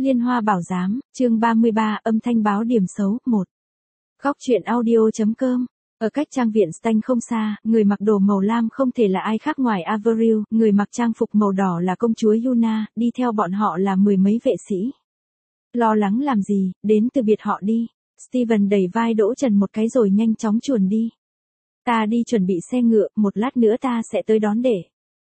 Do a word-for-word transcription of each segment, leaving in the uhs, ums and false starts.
Liên Hoa Bảo Giám, chương ba mươi ba, âm thanh báo điểm xấu, một. Góc truyện audio.com. Ở cách trang viện Stanh không xa, người mặc đồ màu lam không thể là ai khác ngoài Avril, người mặc trang phục màu đỏ là công chúa Yuna, đi theo bọn họ là mười mấy vệ sĩ. Lo lắng làm gì, đến từ biệt họ đi. Steven đẩy vai Đỗ Trần một cái rồi nhanh chóng chuồn đi. Ta đi chuẩn bị xe ngựa, một lát nữa ta sẽ tới đón để.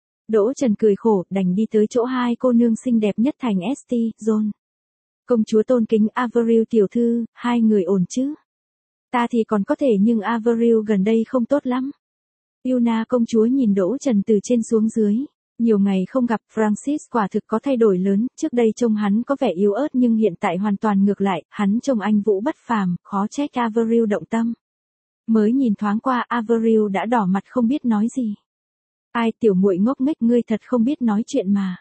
Đỗ Trần cười khổ, đành đi tới chỗ hai cô nương xinh đẹp nhất thành ét tê, John. Công chúa tôn kính Avril tiểu thư, hai người ổn chứ? Ta thì còn có thể nhưng Avril gần đây không tốt lắm. Yuna công chúa nhìn Đỗ Trần từ trên xuống dưới. Nhiều ngày không gặp Francis quả thực có thay đổi lớn, trước đây trông hắn có vẻ yếu ớt nhưng hiện tại hoàn toàn ngược lại, hắn trông anh vũ bất phàm, khó trách Avril động tâm. Mới nhìn thoáng qua Avril đã đỏ mặt không biết nói gì. Ai tiểu muội ngốc nghếch ngươi thật không biết nói chuyện mà.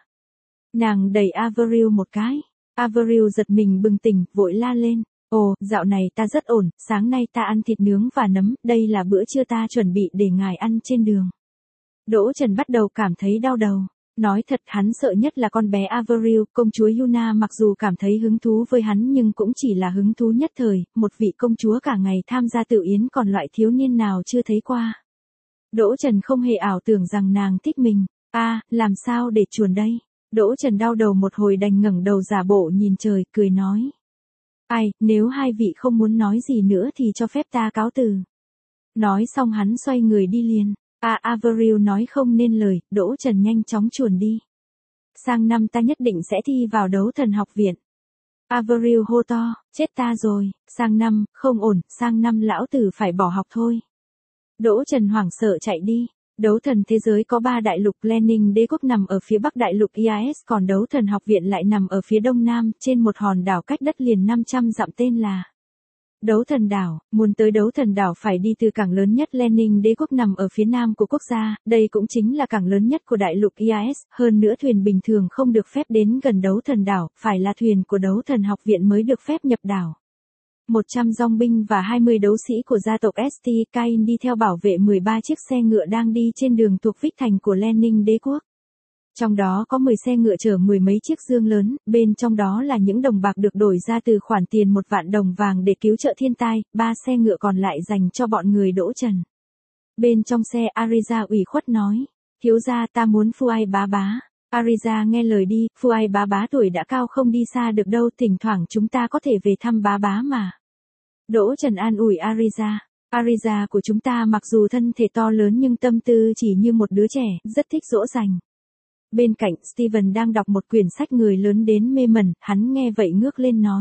Nàng đẩy Avril một cái. Avril giật mình bừng tỉnh, vội la lên. Ồ, dạo này ta rất ổn, sáng nay ta ăn thịt nướng và nấm, đây là bữa trưa ta chuẩn bị để ngài ăn trên đường. Đỗ Trần bắt đầu cảm thấy đau đầu. Nói thật hắn sợ nhất là con bé Avril, công chúa Yuna mặc dù cảm thấy hứng thú với hắn nhưng cũng chỉ là hứng thú nhất thời, một vị công chúa cả ngày tham gia tự yến còn loại thiếu niên nào chưa thấy qua. Đỗ Trần không hề ảo tưởng rằng nàng thích mình. A, à, làm sao để chuồn đây? Đỗ Trần đau đầu một hồi đành ngẩng đầu giả bộ nhìn trời, cười nói. Ai, nếu hai vị không muốn nói gì nữa thì cho phép ta cáo từ. Nói xong hắn xoay người đi liền. À, Avril nói không nên lời, Đỗ Trần nhanh chóng chuồn đi. Sang năm ta nhất định sẽ thi vào đấu thần học viện. Avril hô to, chết ta rồi, sang năm, không ổn, sang năm lão tử phải bỏ học thôi. Đỗ Trần hoảng sợ chạy đi. Đấu thần thế giới có ba đại lục, Lenin đế quốc nằm ở phía bắc đại lục i a ét, còn đấu thần học viện lại nằm ở phía đông nam, trên một hòn đảo cách đất liền năm trăm dặm tên là Đấu thần đảo. Muốn tới đấu thần đảo phải đi từ cảng lớn nhất Lenin đế quốc nằm ở phía nam của quốc gia, đây cũng chính là cảng lớn nhất của đại lục i a ét, hơn nữa thuyền bình thường không được phép đến gần đấu thần đảo, phải là thuyền của đấu thần học viện mới được phép nhập đảo. một trăm dòng binh và hai mươi đấu sĩ của gia tộc ét tê Cain đi theo bảo vệ mười ba chiếc xe ngựa đang đi trên đường thuộc Vích Thành của Lenin đế quốc. Trong đó có mười xe ngựa chở mười mấy chiếc dương lớn, bên trong đó là những đồng bạc được đổi ra từ khoản tiền một vạn đồng vàng để cứu trợ thiên tai, ba xe ngựa còn lại dành cho bọn người Đỗ Trần. Bên trong xe Ariza ủy khuất nói, thiếu gia ta muốn phu ai bá bá. Ariza nghe lời đi, phu ai bá bá tuổi đã cao không đi xa được đâu, thỉnh thoảng chúng ta có thể về thăm bá bá mà. Đỗ Trần an ủi Ariza. Ariza của chúng ta mặc dù thân thể to lớn nhưng tâm tư chỉ như một đứa trẻ, rất thích dỗ dành. Bên cạnh, Steven đang đọc một quyển sách người lớn đến mê mẩn, hắn nghe vậy ngước lên nói.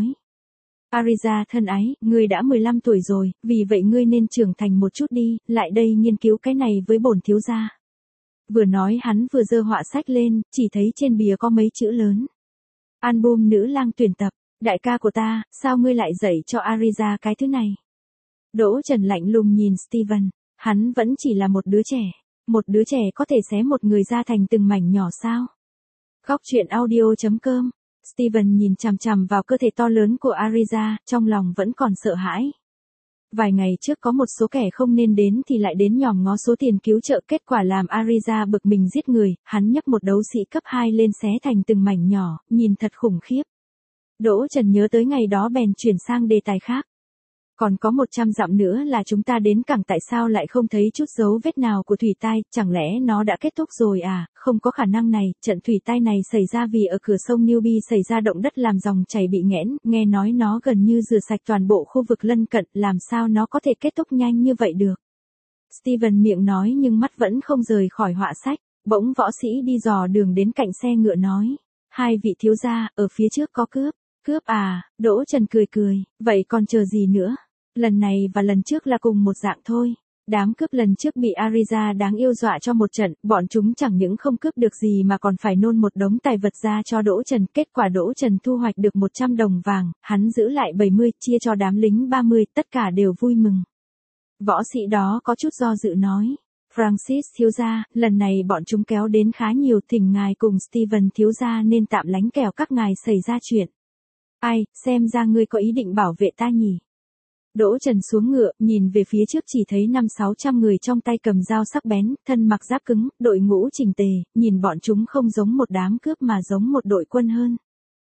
Ariza thân ái, ngươi đã mười lăm tuổi rồi, vì vậy ngươi nên trưởng thành một chút đi, lại đây nghiên cứu cái này với bổn thiếu gia. Vừa nói hắn vừa giơ họa sách lên, chỉ thấy trên bìa có mấy chữ lớn. Album nữ lang tuyển tập, đại ca của ta, sao ngươi lại dạy cho Ariza cái thứ này? Đỗ Trần lạnh lùng nhìn Steven, hắn vẫn chỉ là một đứa trẻ. Một đứa trẻ có thể xé một người ra thành từng mảnh nhỏ sao? Góc truyện audio.com. Steven nhìn chằm chằm vào cơ thể to lớn của Ariza, trong lòng vẫn còn sợ hãi. Vài ngày trước có một số kẻ không nên đến thì lại đến nhòm ngó số tiền cứu trợ, kết quả làm Ariza bực mình giết người, hắn nhấc một đấu sĩ cấp hai lên xé thành từng mảnh nhỏ, nhìn thật khủng khiếp. Đỗ Trần nhớ tới ngày đó bèn chuyển sang đề tài khác. Còn có một trăm dặm nữa là chúng ta đến cảng, tại sao lại không thấy chút dấu vết nào của thủy tai, chẳng lẽ nó đã kết thúc rồi à? Không có khả năng này, trận thủy tai này xảy ra vì ở cửa sông Newby xảy ra động đất làm dòng chảy bị nghẽn, nghe nói nó gần như rửa sạch toàn bộ khu vực lân cận, làm sao nó có thể kết thúc nhanh như vậy được? Steven miệng nói nhưng mắt vẫn không rời khỏi họa sách, bỗng võ sĩ đi dò đường đến cạnh xe ngựa nói. Hai vị thiếu gia, ở phía trước có cướp. Cướp à? Đỗ Trần cười cười, vậy còn chờ gì nữa? Lần này và lần trước là cùng một dạng thôi. Đám cướp lần trước bị Ariza đáng yêu dọa cho một trận, bọn chúng chẳng những không cướp được gì mà còn phải nôn một đống tài vật ra cho Đỗ Trần. Kết quả Đỗ Trần thu hoạch được một trăm đồng vàng, hắn giữ lại bảy mươi, chia cho đám lính ba mươi, tất cả đều vui mừng. Võ sĩ đó có chút do dự nói. Francis thiếu gia, lần này bọn chúng kéo đến khá nhiều, thỉnh ngài cùng Steven thiếu gia nên tạm lánh kẻo các ngài xảy ra chuyện. Ai, xem ra ngươi có ý định bảo vệ ta nhỉ? Đỗ Trần xuống ngựa, nhìn về phía trước chỉ thấy năm sáu trăm người trong tay cầm dao sắc bén, thân mặc giáp cứng, đội ngũ chỉnh tề, nhìn bọn chúng không giống một đám cướp mà giống một đội quân hơn.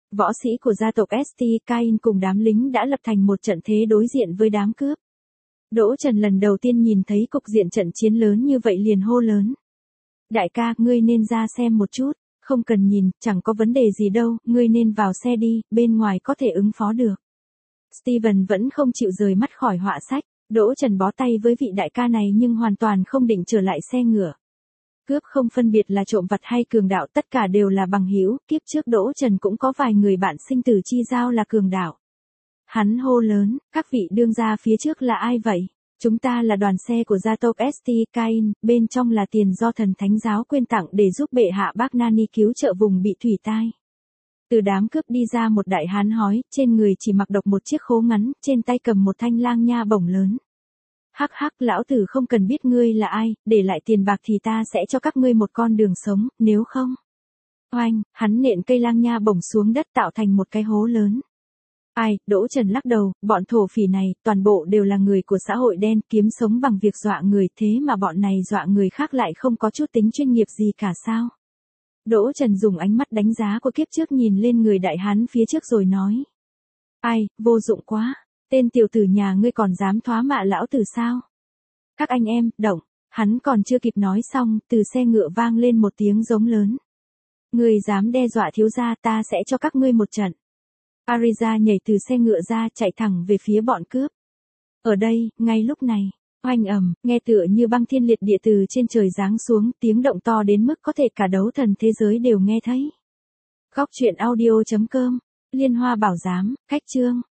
Võ sĩ của gia tộc ét tê Cain cùng đám lính đã lập thành một trận thế đối diện với đám cướp. Đỗ Trần lần đầu tiên nhìn thấy cục diện trận chiến lớn như vậy liền hô lớn. Đại ca, ngươi nên ra xem một chút, không cần nhìn, chẳng có vấn đề gì đâu, ngươi nên vào xe đi, bên ngoài có thể ứng phó được. Steven vẫn không chịu rời mắt khỏi họa sách, Đỗ Trần bó tay với vị đại ca này nhưng hoàn toàn không định trở lại xe ngựa. Cướp không phân biệt là trộm vặt hay cường đạo, tất cả đều là bằng hữu, kiếp trước Đỗ Trần cũng có vài người bạn sinh tử chi giao là cường đạo. Hắn hô lớn, các vị đương gia phía trước là ai vậy? Chúng ta là đoàn xe của gia tộc ét tê Cain, bên trong là tiền do thần thánh giáo quyên tặng để giúp bệ hạ Bác Nani cứu trợ vùng bị thủy tai. Từ đám cướp đi ra một đại hán hói, trên người chỉ mặc độc một chiếc khố ngắn, trên tay cầm một thanh lang nha bổng lớn. Hắc hắc, lão tử không cần biết ngươi là ai, để lại tiền bạc thì ta sẽ cho các ngươi một con đường sống, nếu không. Oanh, hắn nện cây lang nha bổng xuống đất tạo thành một cái hố lớn. Ai, Đỗ Trần lắc đầu, bọn thổ phỉ này, toàn bộ đều là người của xã hội đen, kiếm sống bằng việc dọa người, thế mà bọn này dọa người khác lại không có chút tính chuyên nghiệp gì cả sao? Đỗ Trần dùng ánh mắt đánh giá của kiếp trước nhìn lên người đại hán phía trước rồi nói. Ai, vô dụng quá, tên tiểu tử nhà ngươi còn dám thoá mạ lão tử sao? Các anh em, động, hắn còn chưa kịp nói xong, từ xe ngựa vang lên một tiếng giống lớn. Ngươi dám đe dọa thiếu gia, ta sẽ cho các ngươi một trận. Ariza nhảy từ xe ngựa ra chạy thẳng về phía bọn cướp. Ở đây, ngay lúc này, oanh ầm, nghe tựa như băng thiên liệt địa từ trên trời giáng xuống, tiếng động to đến mức có thể cả đấu thần thế giới đều nghe thấy. Góc truyện audio chấm com, Liên Hoa Bảo Giám, cách chương.